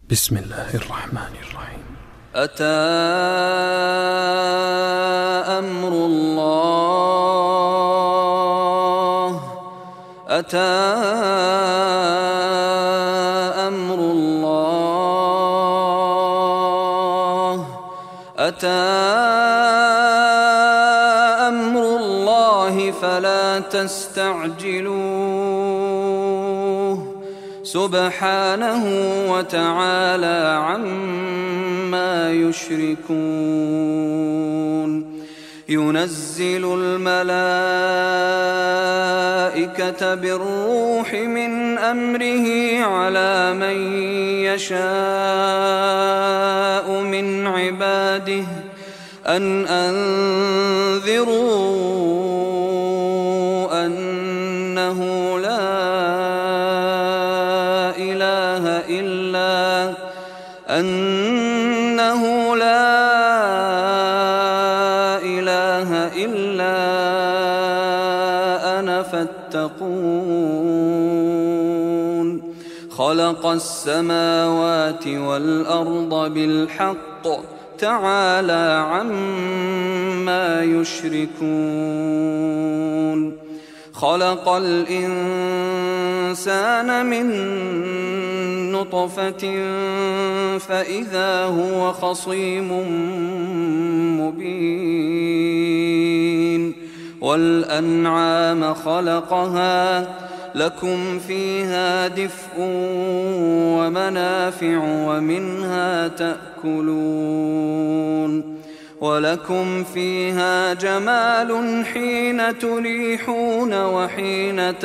بسم الله الرحمن الرحيم. أتى أمر الله أتى أمر الله أتى أمر الله فلا تستعجلوه سبحانه وتعالى عما يشركون. ينزل الملائكة بالروح من أمره على من يشاء من عباده أن أنذروا أنه لا إله إلا أنا فاتقون. خلق السماوات والأرض بالحق تعالى عما يشركون. خلق الإنسان من نطفة فإذا هو خصيم مبين. والأنعام خلقها لكم فيها دفء ومنافع ومنها تأكلون. ولكم فيها جمال حين تريحون وحين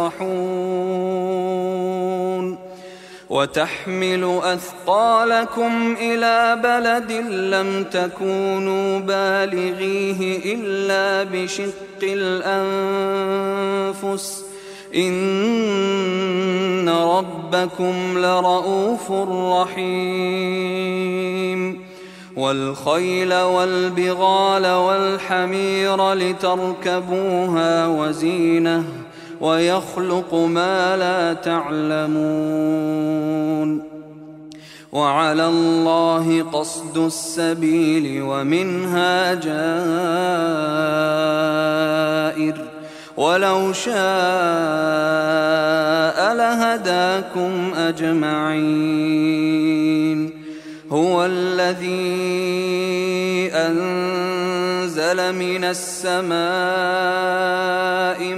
تسرحون. وتحمل أثقالكم إلى بلد لم تكونوا بالغيه إلا بشق الأنفس إن ربكم لرؤوف رحيم. والخيل والبغال والحمير لتركبوها وزينة ويخلق ما لا تعلمون. وعلى الله قصد السبيل ومنها جائر ولو شاء لهداكم أجمعين. هو الذي أنزل من السماء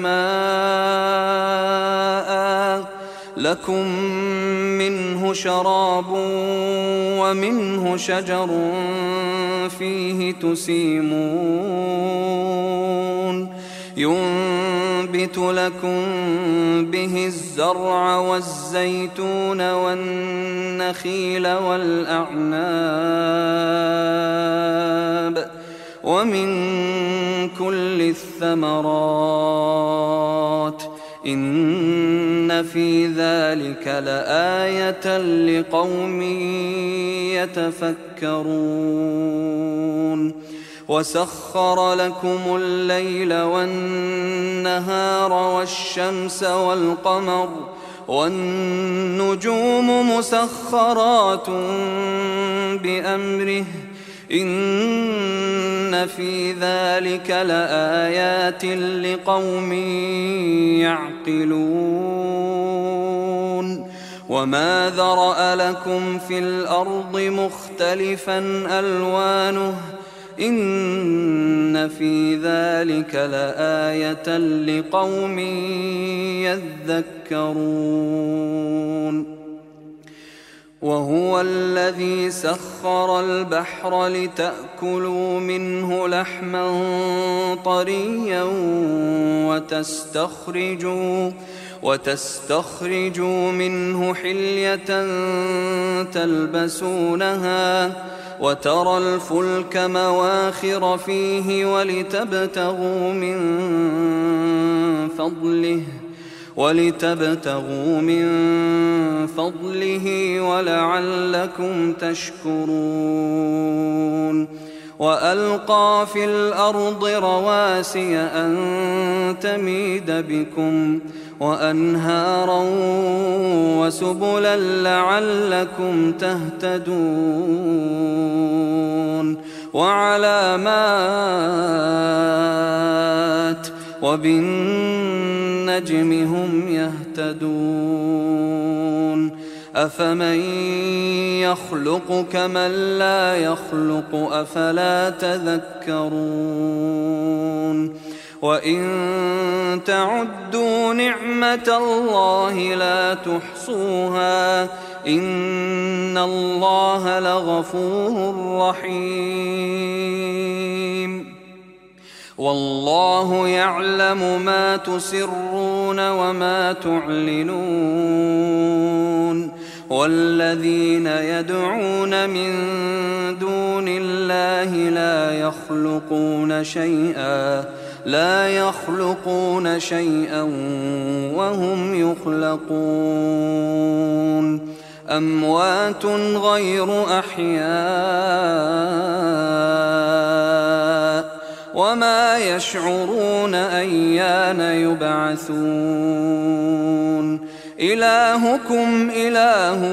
ماء لكم منه شراب ومنه شجر فيه تسيمون. ينبت لكم به الزرع والزيتون والنخيل والأعناب ومن كل الثمرات إن في ذلك لآية لقوم يتفكرون. وسخر لكم الليل والنهار والشمس والقمر والنجوم مسخرات بأمره إن في ذلك لآيات لقوم يعقلون. وما ذرأ لكم في الأرض مختلفا ألوانه إن في ذلك لآية لقوم يذكرون. وهو الذي سخر البحر لتأكلوا منه لحما طريا وتستخرجوا منه حلية تلبسونها وترى الفلك مواخر فيه ولتبتغوا من فضله ولعلكم تشكرون. وألقى في الأرض رواسي أن تميد بكم وأنهارا وسبلا لعلكم تهتدون وعلامات وبالنجم هم يهتدون أفمن يخلق كمن لا يخلق أفلا تذكرون وإن تعدوا نعمة الله لا تحصوها إن الله لغفور رحيم والله يعلم ما تسرون وما تعلنون والذين يدعون من دون الله لا يخلقون شيئا وهم يخلقون أموات غير أحياء وما يشعرون أيان يبعثون إلهكم إله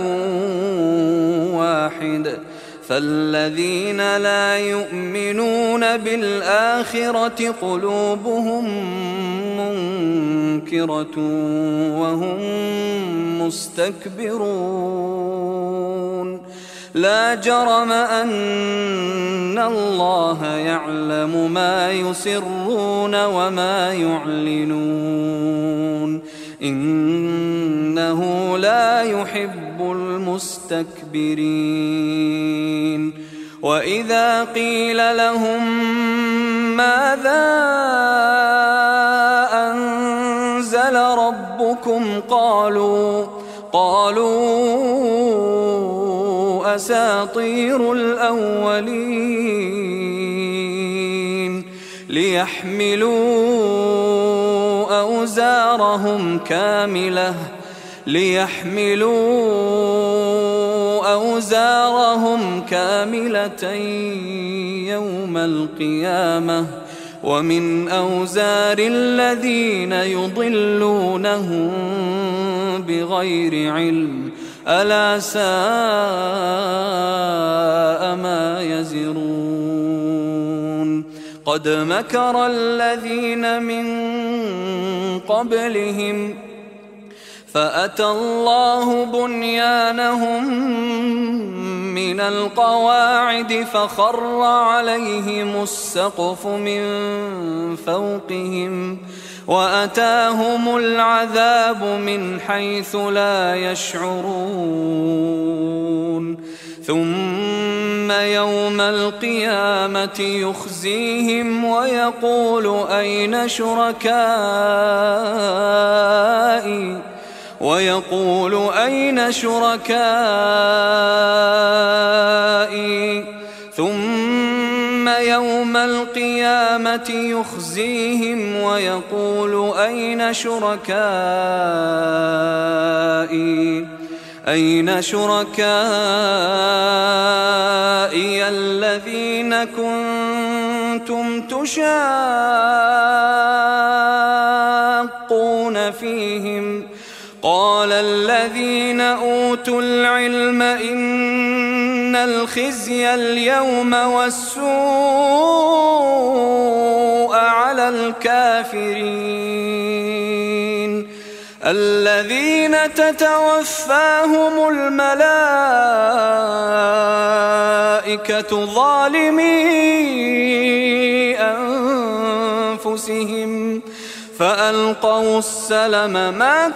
واحد فالذين لا يؤمنون بالآخرة قلوبهم منكرة وهم مستكبرون لا جرم أن الله يعلم ما يسرون وما يعلنون إنه لا يحب المستكبرين وإذا قيل لهم ماذا أنزل ربكم قالوا أساطير الأولين ليحملوا أوزارهم كاملة يوم القيامة ومن أوزار الذين يضلونهم بغير علم ألا ساء ما يزرون قد مكر الذين من قبلهم فأتى الله بنيانهم من القواعد فخر عليهم السقف من فوقهم وأتاهم العذاب من حيث لا يشعرون ثم يوم القيامة يخزيهم ويقول أين شركائي ثم يوم القيامة يخزيهم ويقول أين شركائي الذين كنتم تشاقون فيهم قال الذين أوتوا العلم إن الخزي اليوم والسوء على الكافرين الذين تتوفاهم الملائكة ظالمي أنفسهم فألقوا السلم ما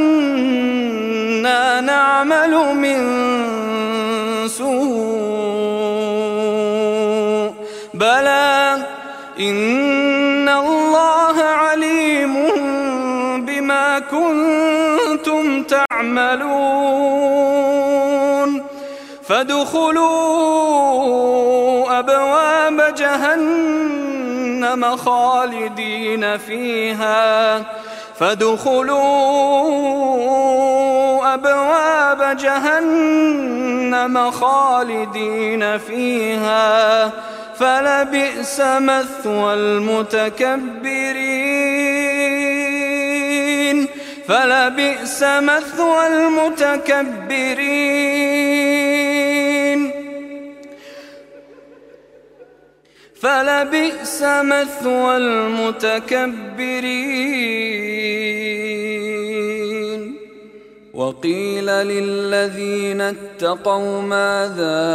كنا نعمل من سوء بلى إن الله عليم بما كنتم تعملون فادخلوا أبواب جهنم خالدين فيها فلبئس مثوى المتكبرين فلبئس مثوى المتكبرين فلبئس مثوى المتكبرين. وقيل للذين اتقوا ماذا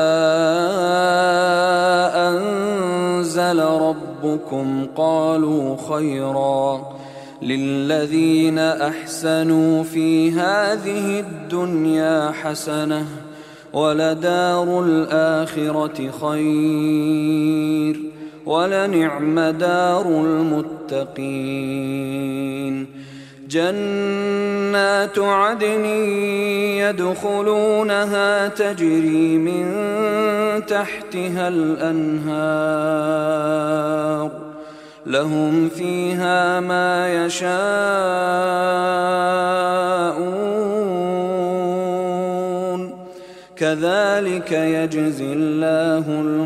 أنزل ربكم قالوا خيرا للذين أحسنوا في هذه الدنيا حسنة ولدار الآخرة خير ولنعم دار المتقين. جنات عدن يدخلونها تجري من تحتها الأنهار لهم فيها ما يشاءون كذلك يجزي الله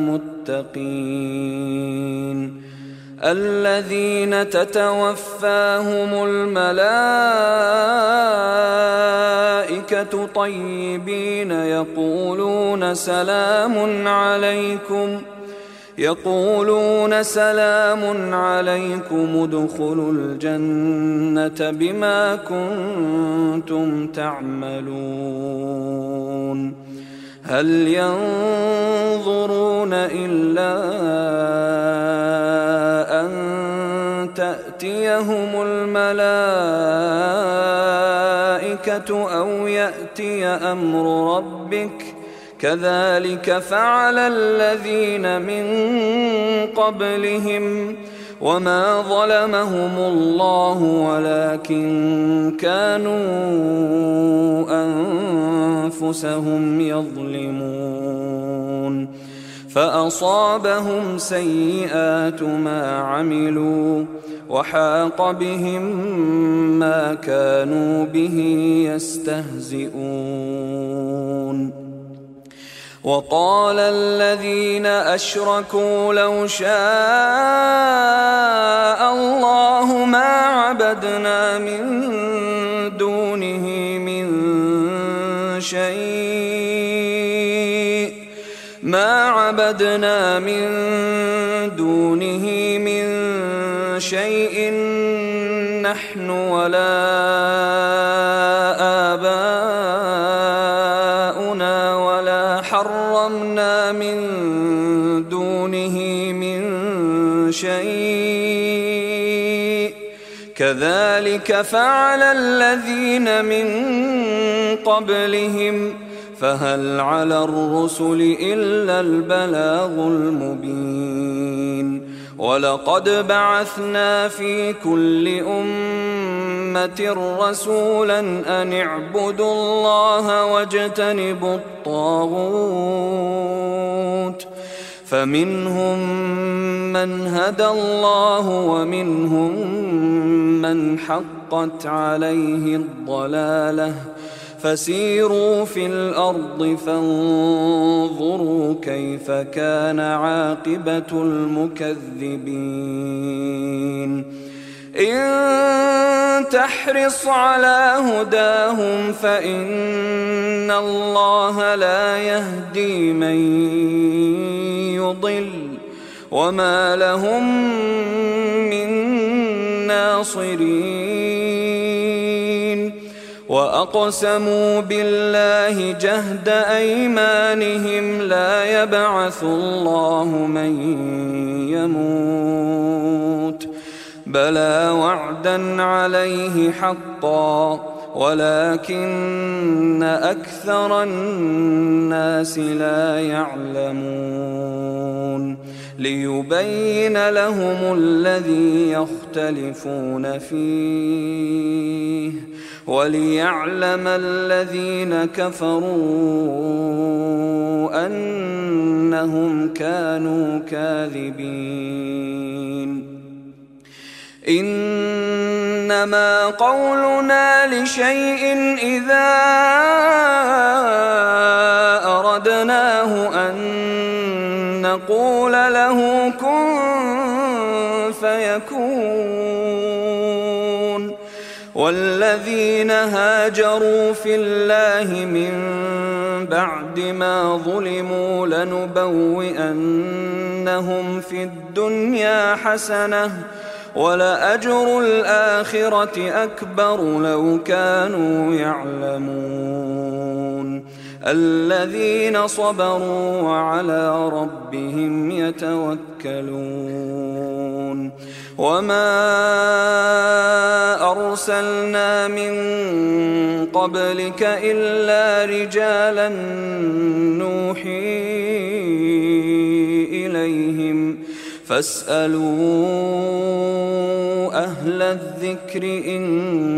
المتقين. الذين تتوفاهم الملائكة طيبين يقولون سلام عليكم ادخلوا الجنة بما كنتم تعملون. هل ينظرون إلا أن تأتيهم الملائكة أو يأتي أمر ربك كذلك فعل الذين من قبلهم وما ظلمهم الله ولكن كانوا أنفسهم يظلمون. فأصابهم سيئات ما عملوا وحاق بهم ما كانوا به يستهزئون. وقال الذين أشركوا لو شاء الله ما عبدنا من دونه من شيء نحن ولا آباؤنا ولا حرمنا من دونه من شيء كذلك فعل الذين من قبلهم فهل على الرسل إلا البلاغ المبين. ولقد بعثنا في كل أمة رسولا أن اعبدوا الله واجتنبوا الطاغوت فمنهم من هدى الله ومنهم من حقت عليه الضلالة فسيروا في الأرض فانظروا كيف كان عاقبة المكذبين. إن تحرص على هداهم فإن الله لا يهدي من يضل وما لهم من ناصرين. وأقسموا بالله جهد أيمانهم لا يبعث الله من يموت بلى وعدا عليه حقا ولكن أكثر الناس لا يعلمون. ليبين لهم الذي يختلفون فيه وليعلم الذين كفروا أنهم كانوا كاذبين. إنما قولنا لشيء إذا أردناه أن نقول له كن فيكون والذين هاجروا في الله من بعد ما ظلموا لنبوئنهم في الدنيا حسنة ولأجر الآخرة أكبر لو كانوا يعلمون الذين صبروا وعلى ربهم يتوكلون وما أرسلنا من قبلك إلا رجالا نوحي إليهم فاسألوا أهل الذكر إن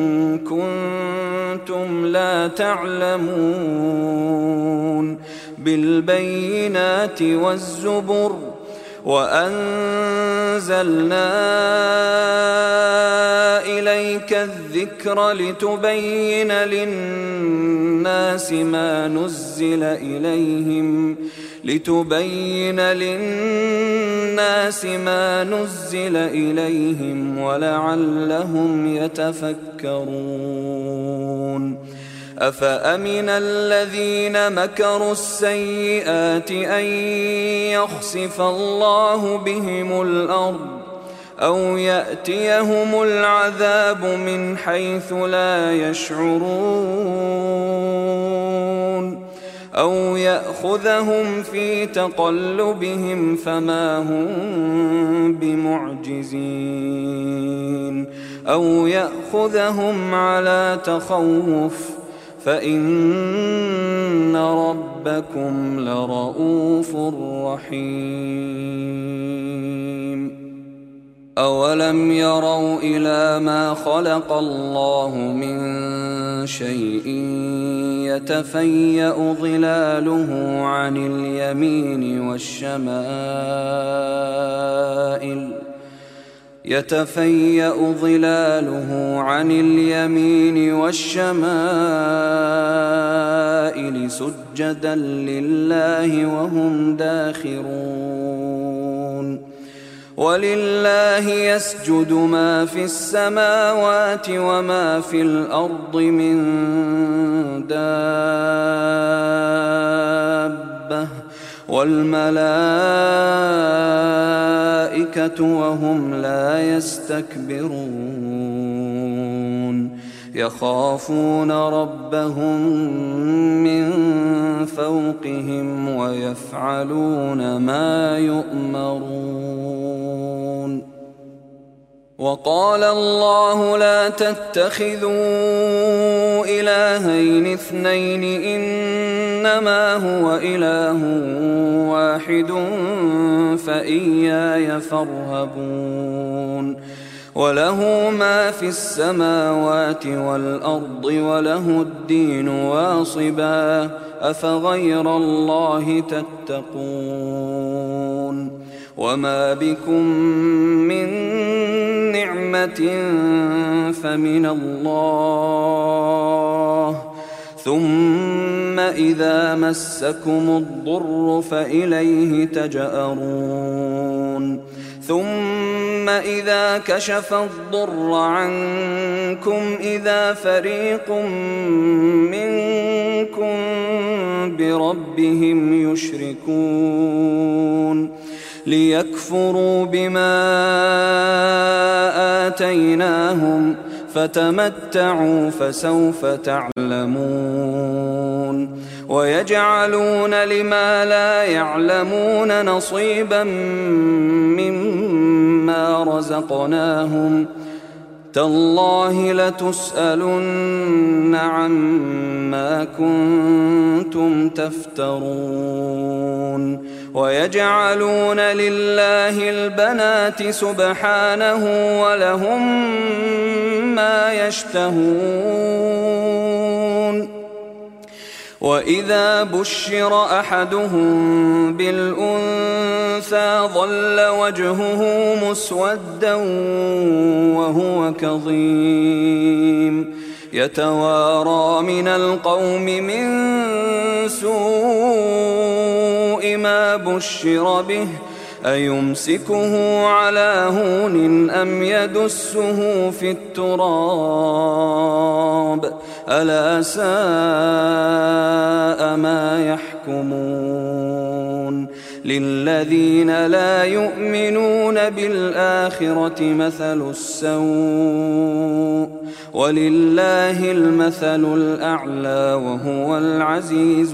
كنتم لا تعلمون بالبينات والزبر وأنزلنا إليك الذكر لتبين للناس ما نزل إليهم ولعلهم يتفكرون أفأمن الذين مكروا السيئات أن يخسف الله بهم الأرض أو يأتيهم العذاب من حيث لا يشعرون أو يأخذهم في تقلبهم فما هم بمعجزين أو يأخذهم على تخوف فإن ربكم لرؤوف رحيم أولم يروا إلى ما خلق الله من شيء يتفيأ ظلاله عن اليمين والشمائل سجدا لله وهم داخرون ولله يسجد ما في السماوات وما في الأرض من دابة والملائكة وهم لا يستكبرون يخافون ربهم من فوقهم ويفعلون ما يؤمرون وقال الله لا تتخذوا إلهين اثنين إنما هو إله واحد فإياي فارهبون وله ما في السماوات والأرض وله الدين واصبا أفغير الله تتقون وما بكم من نعمة فمن الله ثم إذا مسكم الضر فإليه تجأرون ثم إذا كشف الضر عنكم إذا فريق منكم بربهم يشركون ليكفروا بما آتيناهم فتمتعوا فسوف تعلمون ويجعلون لما لا يعلمون نصيبا مما رزقناهم تالله لتسألن عما كنتم تفترون ويجعلون لله البنات سبحانه ولهم ما يشتهون وإذا بشر أحدهم بالأنثى ظل وجهه مسودا وهو كظيم يتوارى من القوم من سوء ما بشر به أيمسكه على هون أم يدسه في التراب ألا ساء ما يحكمون للذين لا يؤمنون بالآخرة مثل السوء ولله المثل الأعلى وهو العزيز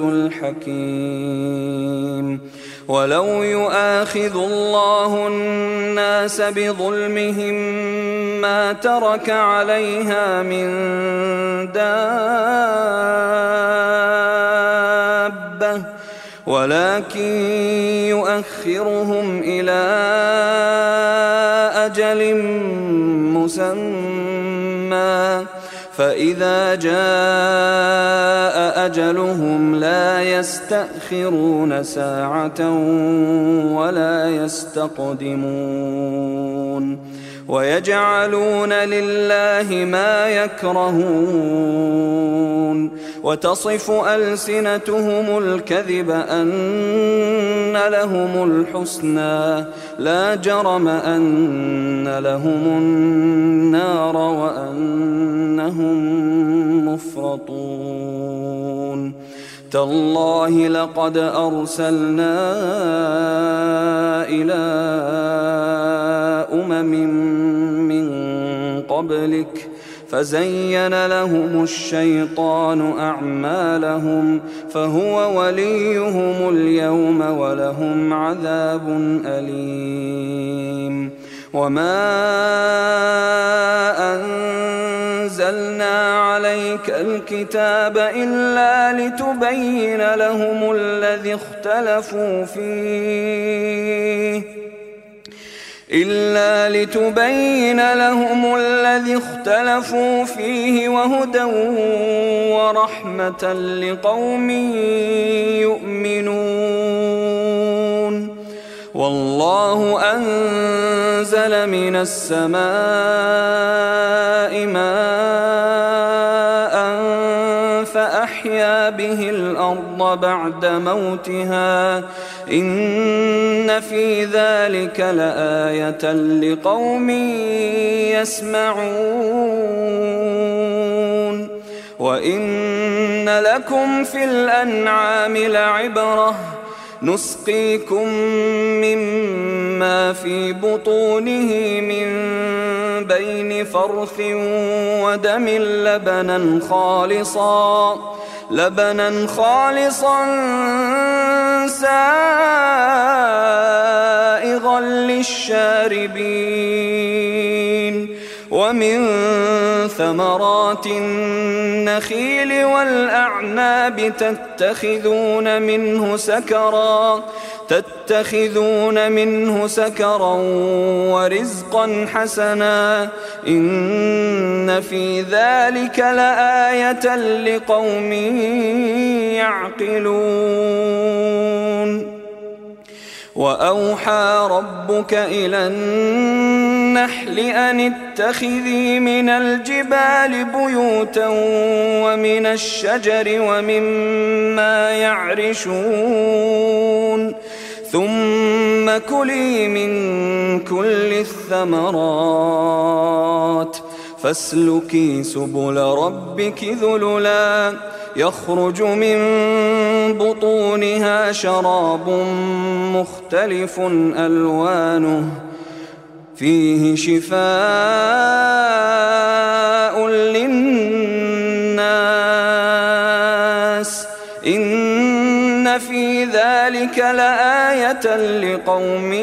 الحكيم ولو يؤاخذ الله الناس بظلمهم ما ترك عليها من دابة ولكن يؤخرهم إلى أجل مسمى فإذا جاء أجلهم لا يستأخرون ساعة ولا يستقدمون ويجعلون لله ما يكرهون وتصف ألسنتهم الكذب أن لهم الحسنى لا جرم أن لهم النار وأنهم مفرطون تالله لقد أرسلنا إلى من قبلك فزين لهم الشيطان أعمالهم فهو وليهم اليوم ولهم عذاب أليم وما أنزلنا عليك الكتاب إلا لتبين لهم الذي اختلفوا فيه وهدى ورحمة لقوم يؤمنون والله أنزل من السماء ماء فأحيا به الأرض بعد موتها إن في ذلك لآية لقوم يسمعون وإن لكم في الأنعام لعبرة نسقيكم مما في بطونه من بين فرث ودم لبنا خالصا سائغا للشاربين ومن ثمرات النخيل والأعناب تتخذون منه سكرا ورزقا حسنا إن في ذلك لآية لقوم يعقلون وأوحى ربك إلى النحل أن اتخذي من الجبال بيوتا ومن الشجر ومما يعرشون ثم كلي من كل الثمرات فاسلكي سبل ربك ذللا يخرج من بطونها شراب مختلف ألوانه فيه شفاء للناس إن في ذلك لآية لقوم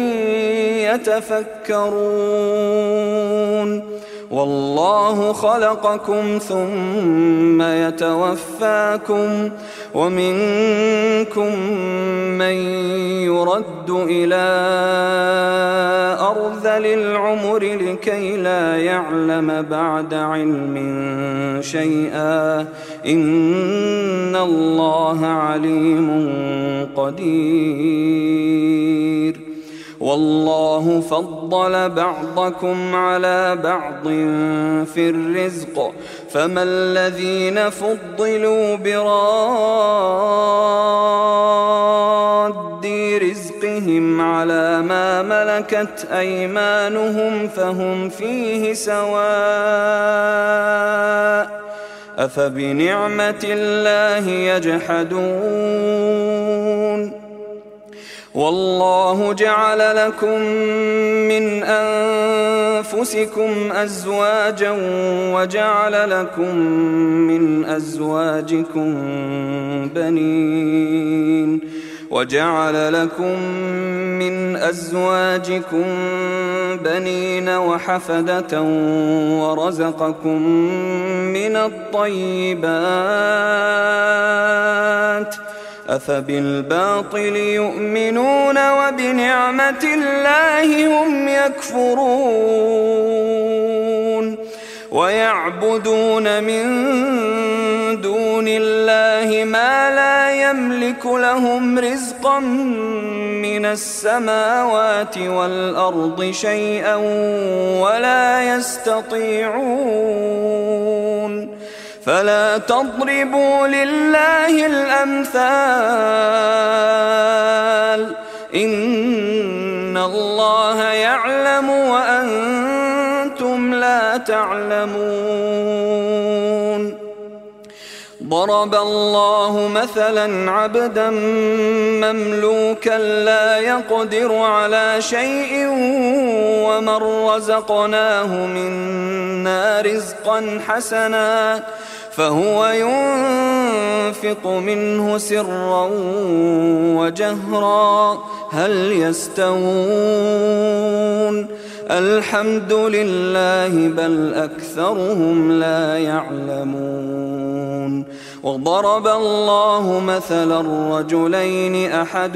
يتفكرون والله خلقكم ثم يتوفاكم ومنكم من يرد إلى أرذل العمر لكي لا يعلم بعد علم شيئا إن الله عليم قدير والله فضل بعضكم على بعض في الرزق فما الذين فضلوا براد رزقهم على ما ملكت أيمانهم فهم فيه سواء أفبنعمة الله يجحدون والله جعل لكم من أنفسكم أزواجا وجعل لكم من أزواجكم بنين وحفدة ورزقكم من الطيبات أفبالباطل يؤمنون وبنعمة الله هم يكفرون ويعبدون من دون الله ما لا يملك لهم رزقا من السماوات والأرض شيئا ولا يستطيعون فلا تضربوا لله الأمثال إن الله يعلم وأنتم لا تعلمون ضرب الله مثلا عبدا مملوكا لا يقدر على شيء ومن رزقناه منا رزقا حسنا فهو ينفق منه سرا وجهرا هل يستوون الحمد لله بل أكثرهم لا يعلمون وضرب الله مثلا رجلين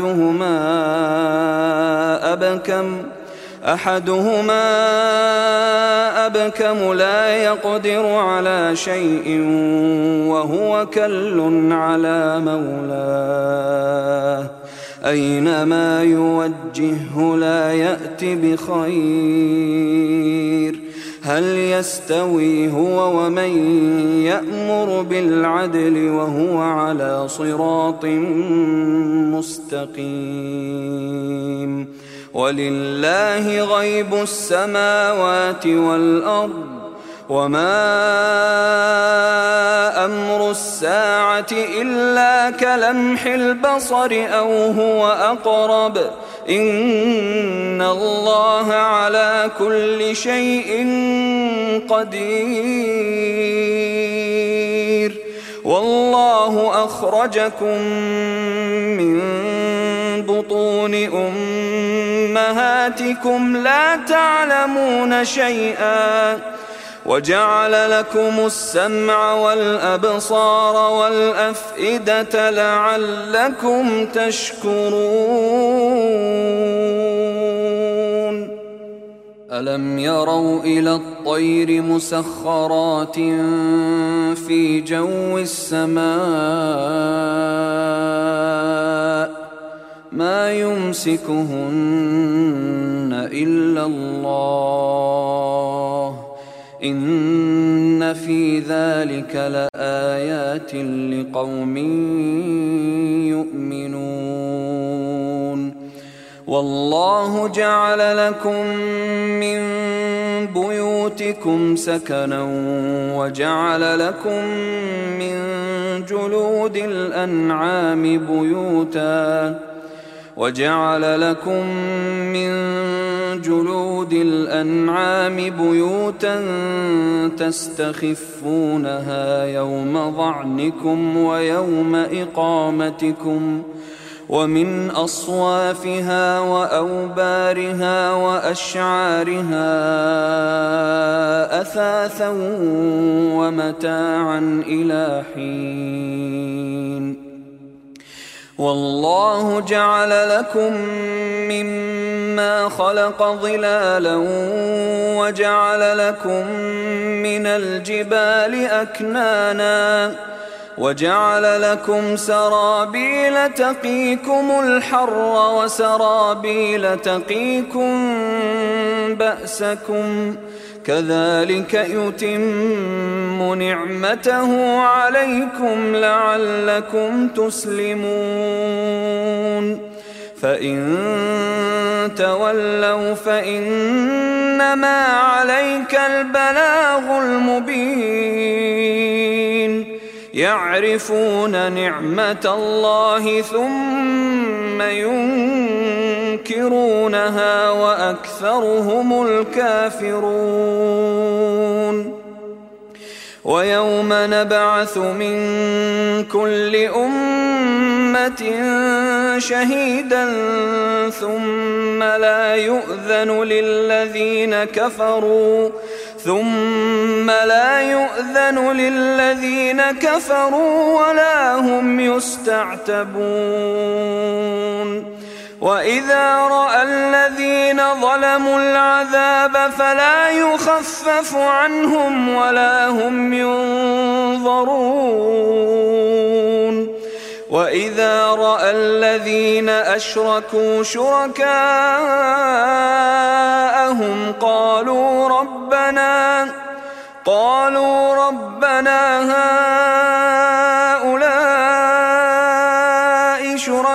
أحدهما أبكم لا يقدر على شيء وهو كل على مولاه أينما يوجهه لا يأت بخير هل يستوي هو ومن يأمر بالعدل وهو على صراط مستقيم ولله غيب السماوات والأرض وما أمر الساعة إلا كلمح البصر أو هو أقرب إن الله على كل شيء قدير والله أخرجكم من بطون أمهاتكم لا تعلمون شيئا وجعل لكم السمع والأبصار والأفئدة لعلكم تشكرون ألم يروا إلى الطير مسخرات في جو السماء ما يمسكهن إلا الله إن في ذلك لآيات لقوم يؤمنون والله جعل لكم من بيوتكم سكنا وجعل لكم من جلود الأنعام بيوتا تستخفونها يوم ظعنكم ويوم إقامتكم ومن أصوافها وأوبارها وأشعارها أثاثا ومتاعا إلى حين والله جعل لكم مما خلق ظلالا وجعل لكم من الجبال أكنانا وجعل لكم سرابيل تقيكم الحر وسرابيل تقيكم بأسكم كذلك يتم نعمته عليكم لعلكم تسلمون فإن تولوا فإنما عليك البلاغ المبين يعرفون نعمة الله ثم ينكرونها وأكثرهم الكافرون ويوم نبعث من كل أمة شهيدا ثم لا يؤذن للذين كفروا ولا هم يستعتبون وإذا رأى الذين ظلموا العذاب فلا يخفف عنهم ولا هم ينظرون وإذا رأى الذين أشركوا شركاءهم قالوا ربنا هؤلاء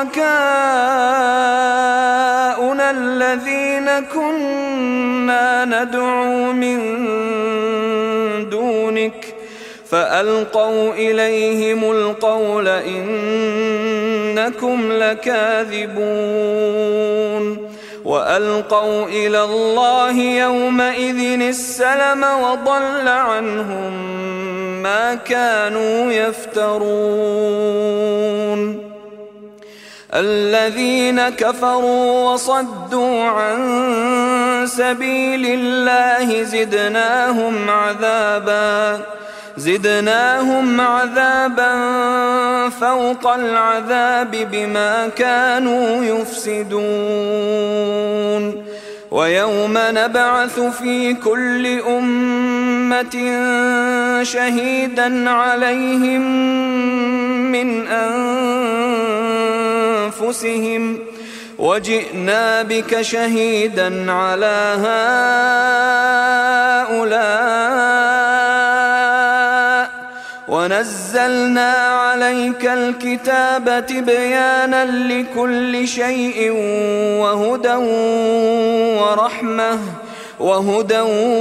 شركاؤنا الذين كنا ندعو من دونك فألقوا إليهم القول إنكم لكاذبون وألقوا إلى الله يومئذ السلم وضل عنهم ما كانوا يفترون الذين كفروا وصدوا عن سبيل الله زدناهم عذابا فوق العذاب بما كانوا يفسدون ويوم نبعث في كل أمة شهيدا عليهم من أنفسهم وجئنا بك شهيدا على هؤلاء ونزلنا عليك الكتاب تبيانا لكل شيء وهدى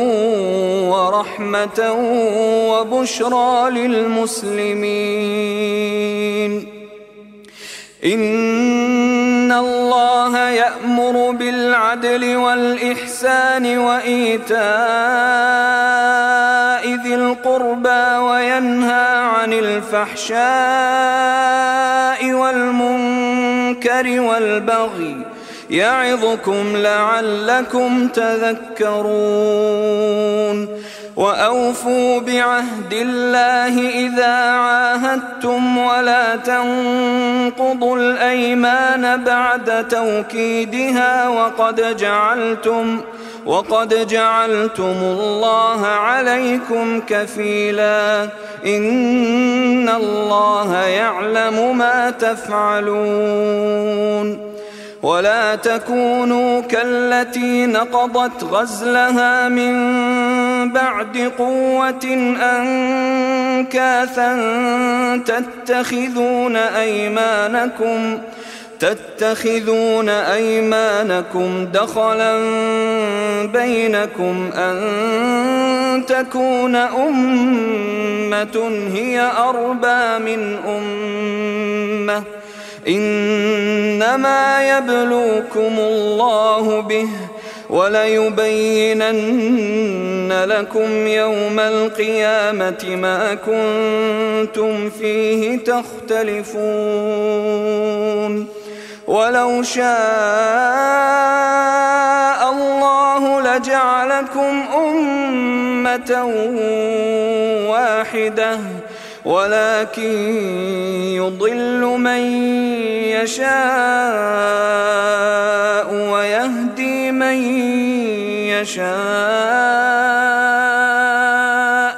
ورحمة وبشرى للمسلمين إن الله يأمر بالعدل والإحسان وإيتاء ذي القربى وينهى عن الفحشاء والمنكر والبغي يعظكم لعلكم تذكرون وأوفوا بعهد الله إذا عاهدتم ولا تنقضوا الأيمان بعد توكيدها وقد جعلتم الله عليكم كفيلا إن الله يعلم ما تفعلون ولا تكونوا كالتي نقضت غزلها من بعد قوة أنكاثا تتخذون أيمانكم دخلا بينكم أن تكون أمة هي أربى من أمة إنما يبلوكم الله به وليبينن لكم يوم القيامة ما كنتم فيه تختلفون ولو شاء الله لجعلكم أمة واحدة ولكن يضل من يشاء ويهدي من يشاء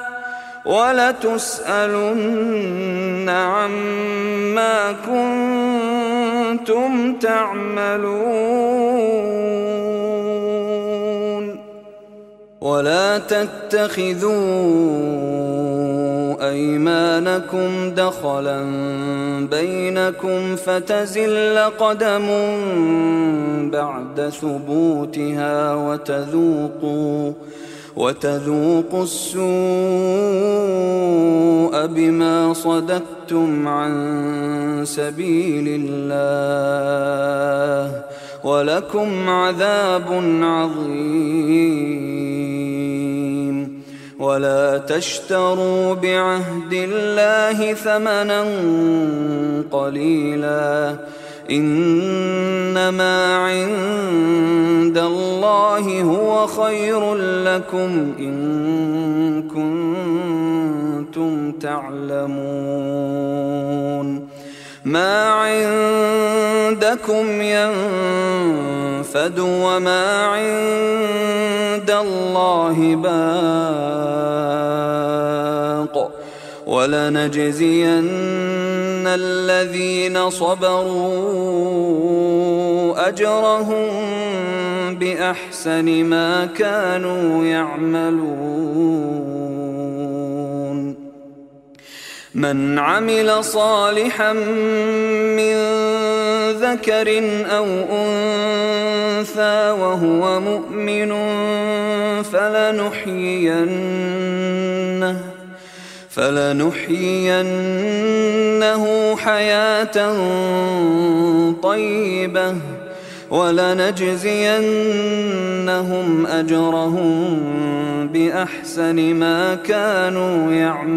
ولتسألن عما كنتم تعملون ولا تتخذوا أيمانكم دخلا بينكم فتزل قدم بعد ثبوتها وتذوقوا السوء بما صددتم عن سبيل الله ولكم عذاب عظيم. ولا تشتروا بعهد الله ثمنا قليلا إنما عند الله هو خير لكم إن كنتم تعلمون. ما عندكم ينفد وما عند الله باق ولنجزين الذين صبروا أجرهم بأحسن ما كانوا يعملون. من عمل صالحا من ذكر أو أنثى وهو مؤمن فلنحيينه حياة طيبة ولنجزينهم أجرهم بأحسن ما كانوا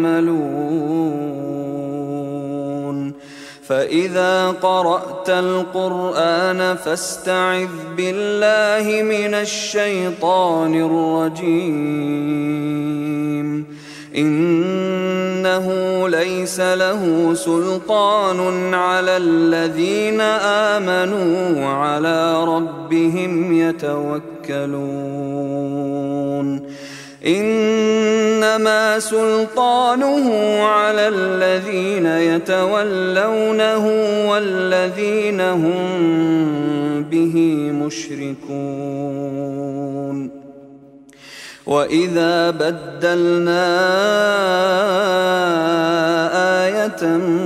يعملون. فإذا قرأت القرآن فاستعذ بالله من الشيطان الرجيم إنه ليس له سلطان على الذين آمنوا وعلى ربهم يتوكلون. إنما سلطانه على الذين يتولونه والذين هم به مشركون. وإذا بدلنا آية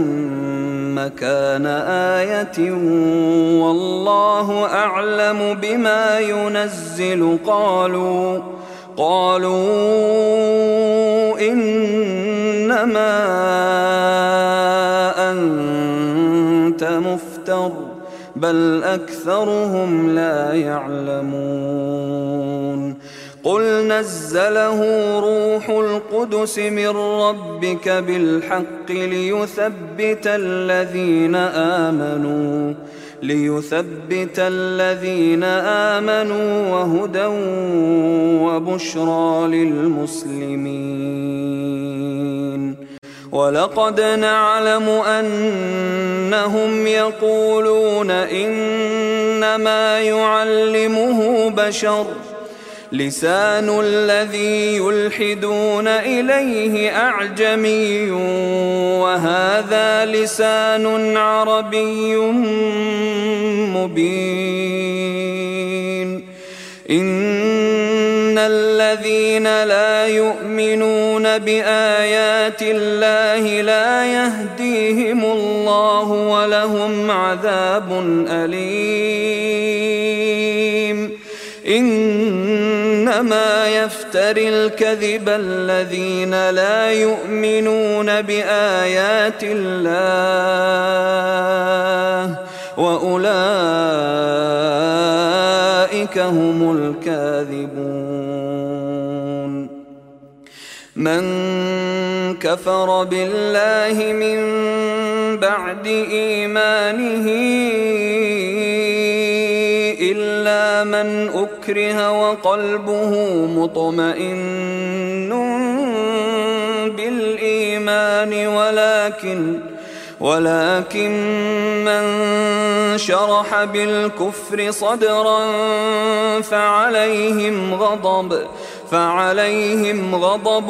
مكان آية والله أعلم بما ينزل قالوا إنما أنت مفتر بل أكثرهم لا يعلمون. قل نزله روح القدس من ربك بالحق ليثبت الذين آمنوا وهدى وبشرى للمسلمين. ولقد نعلم أنهم يقولون إنما يعلمه بشر لسان الذي يلحدون إليه أعجمي وهذا لسان عربي مبين. إن الذين لا يؤمنون بآيات الله لا يهديهم الله ولهم عذاب أليم. إنما يفتري الكذب الذين لا يؤمنون بآيات الله وأولئك هم الكاذبون. من كفر بالله من بعد إيمانه إلا من أكره وقلبه مطمئن بالإيمان ولكن من شرح بالكفر صدرا فعليهم غضب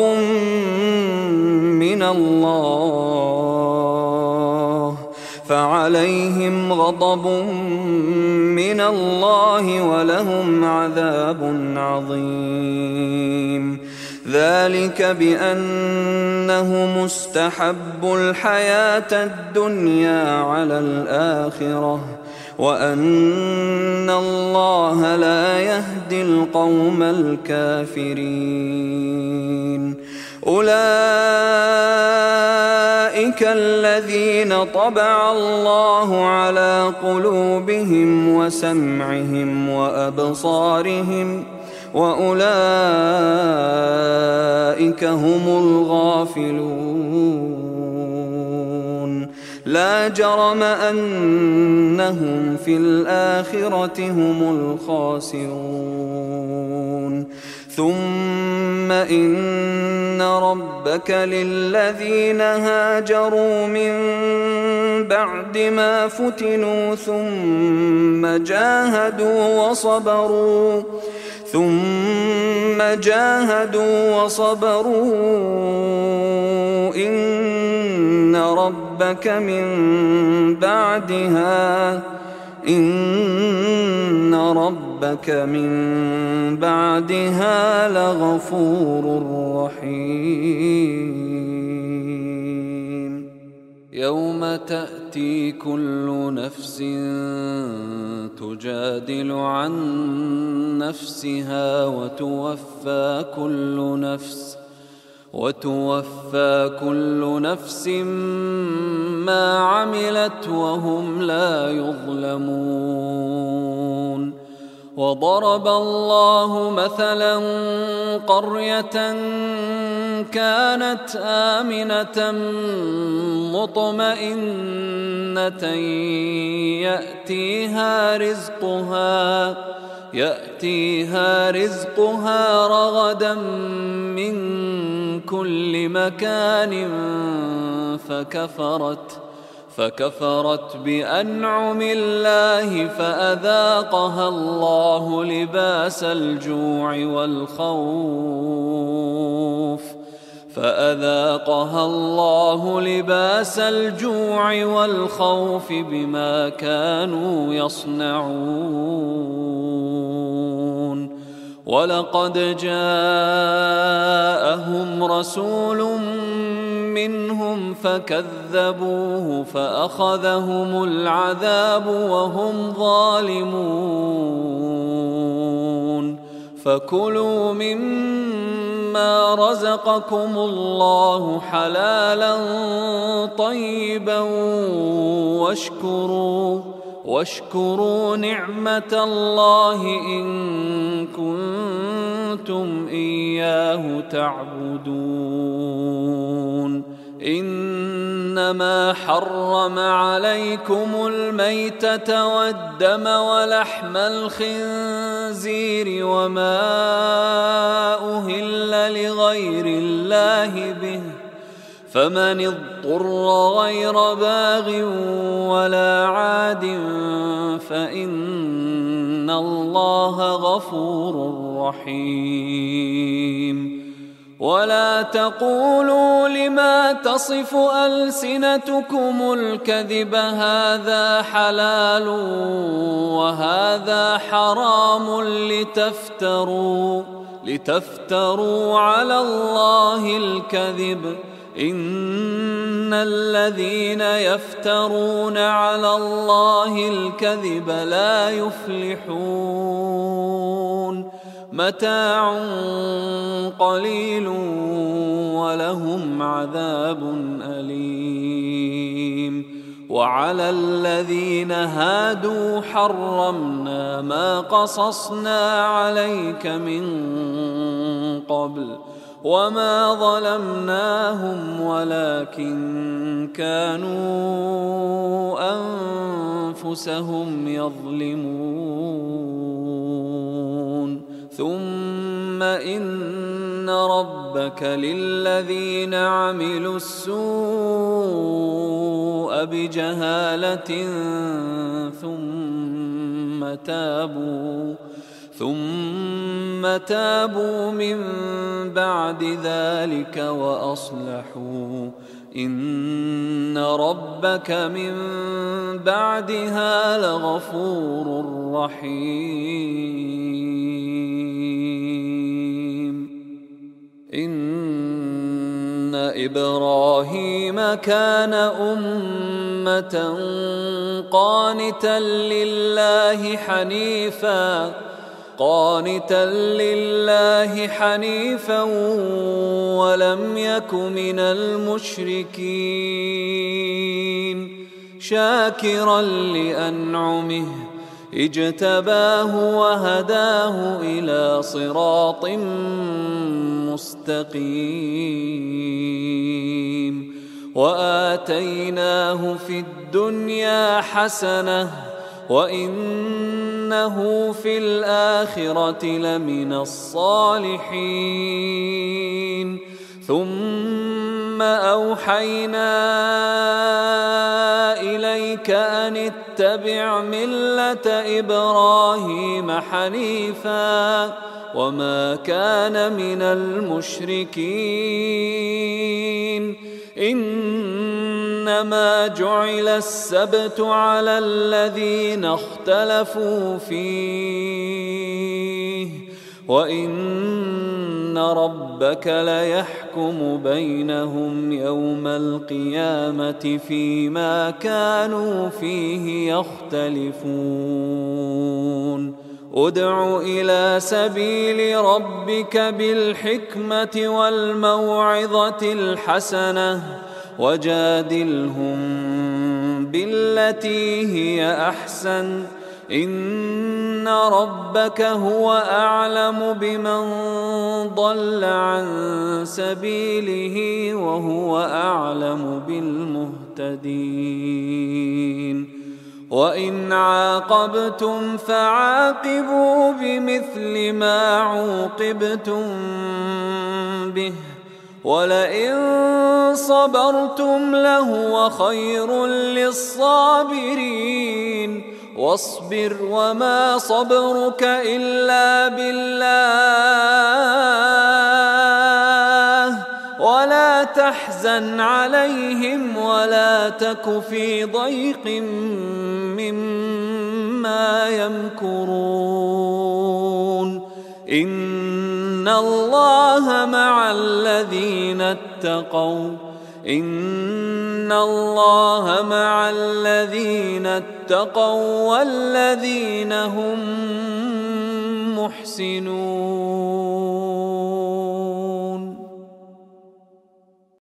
من الله ولهم عذاب عظيم. ذلك بأنه مستحب الحياة الدنيا على الآخرة وأن الله لا يهدي القوم الكافرين. أولئك الذين طبع الله على قلوبهم وسمعهم وأبصارهم وأولئك هم الغافلون. لا جرم أنهم في الآخرة هم الخاسرون. ثم إن ربك للذين هاجروا من بعد ما فتنوا ثم جاهدوا وصبروا إن ربك من بعدها لغفور رحيم. يوم تأتي كل نفس تجادل عن نفسها وتوفى كل نفس ما عملت وهم لا يظلمون. وضرب الله مثلا قرية كانت آمنة مطمئنة يأتيها رزقها رغدا من كل مكان فكفرت بأنعم الله فأذاقها الله لباس الجوع والخوف بما كانوا يصنعون. ولقد جاءهم رسول منهم فكذبوه فأخذهم العذاب وهم ظالمون. فكلوا مما رزقكم الله حلالا طيبا واشكروا نعمة الله إن كنتم إياه تعبدون. إنما حرم عليكم الميتة والدم ولحم الخنزير وما أهل لغير الله به، فمن اضطر غير باغ ولا عاد فإن الله غفور رحيم. ولا تقولوا لما تصف ألسنتكم الكذب هذا حلال وهذا حرام لتفتروا على الله الكذب. إن الذين يفترون على الله الكذب لا يفلحون. متاع قليل ولهم عذاب أليم. وعلى الذين هادوا حرمنا ما قصصنا عليك من قبل وما ظلمناهم ولكن كانوا أنفسهم يظلمون. ثم إن ربك للذين عملوا السوء بجهالة ثم تابوا من بعد ذلك وأصلحوا إن ربك من بعدها لغفور رحيم. إن إبراهيم كان أمة قانتا لله حنيفا ولم يك من المشركين شاكرا لأنعمه اجتباه وهداه إلى صراط مستقيم وآتيناه في الدنيا حسنة وإنه في الآخرة لمن الصالحين ثم أوحينا إليك أن اتبع ملة إبراهيم حنيفا وما كان من المشركين إنما جعل السبت على الذين اختلفوا فيه وإن ربك ليحكم بينهم يوم القيامة فيما كانوا فيه يختلفون ادع إلى سبيل ربك بالحكمة والموعظة الحسنة وجادلهم بالتي هي أحسن إن ربك هو أعلم بمن ضل عن سبيله وهو أعلم بالمهتدين وإن عاقبتم فعاقبوا بمثل ما عوقبتم به ولئن صبرتم لهو خير للصابرين واصبر وما صبرك إلا بالله ولا تحزن عليهم ولا تك في ضيق مما يمكرون إن الله مع الذين اتقوا والذين هم محسنون.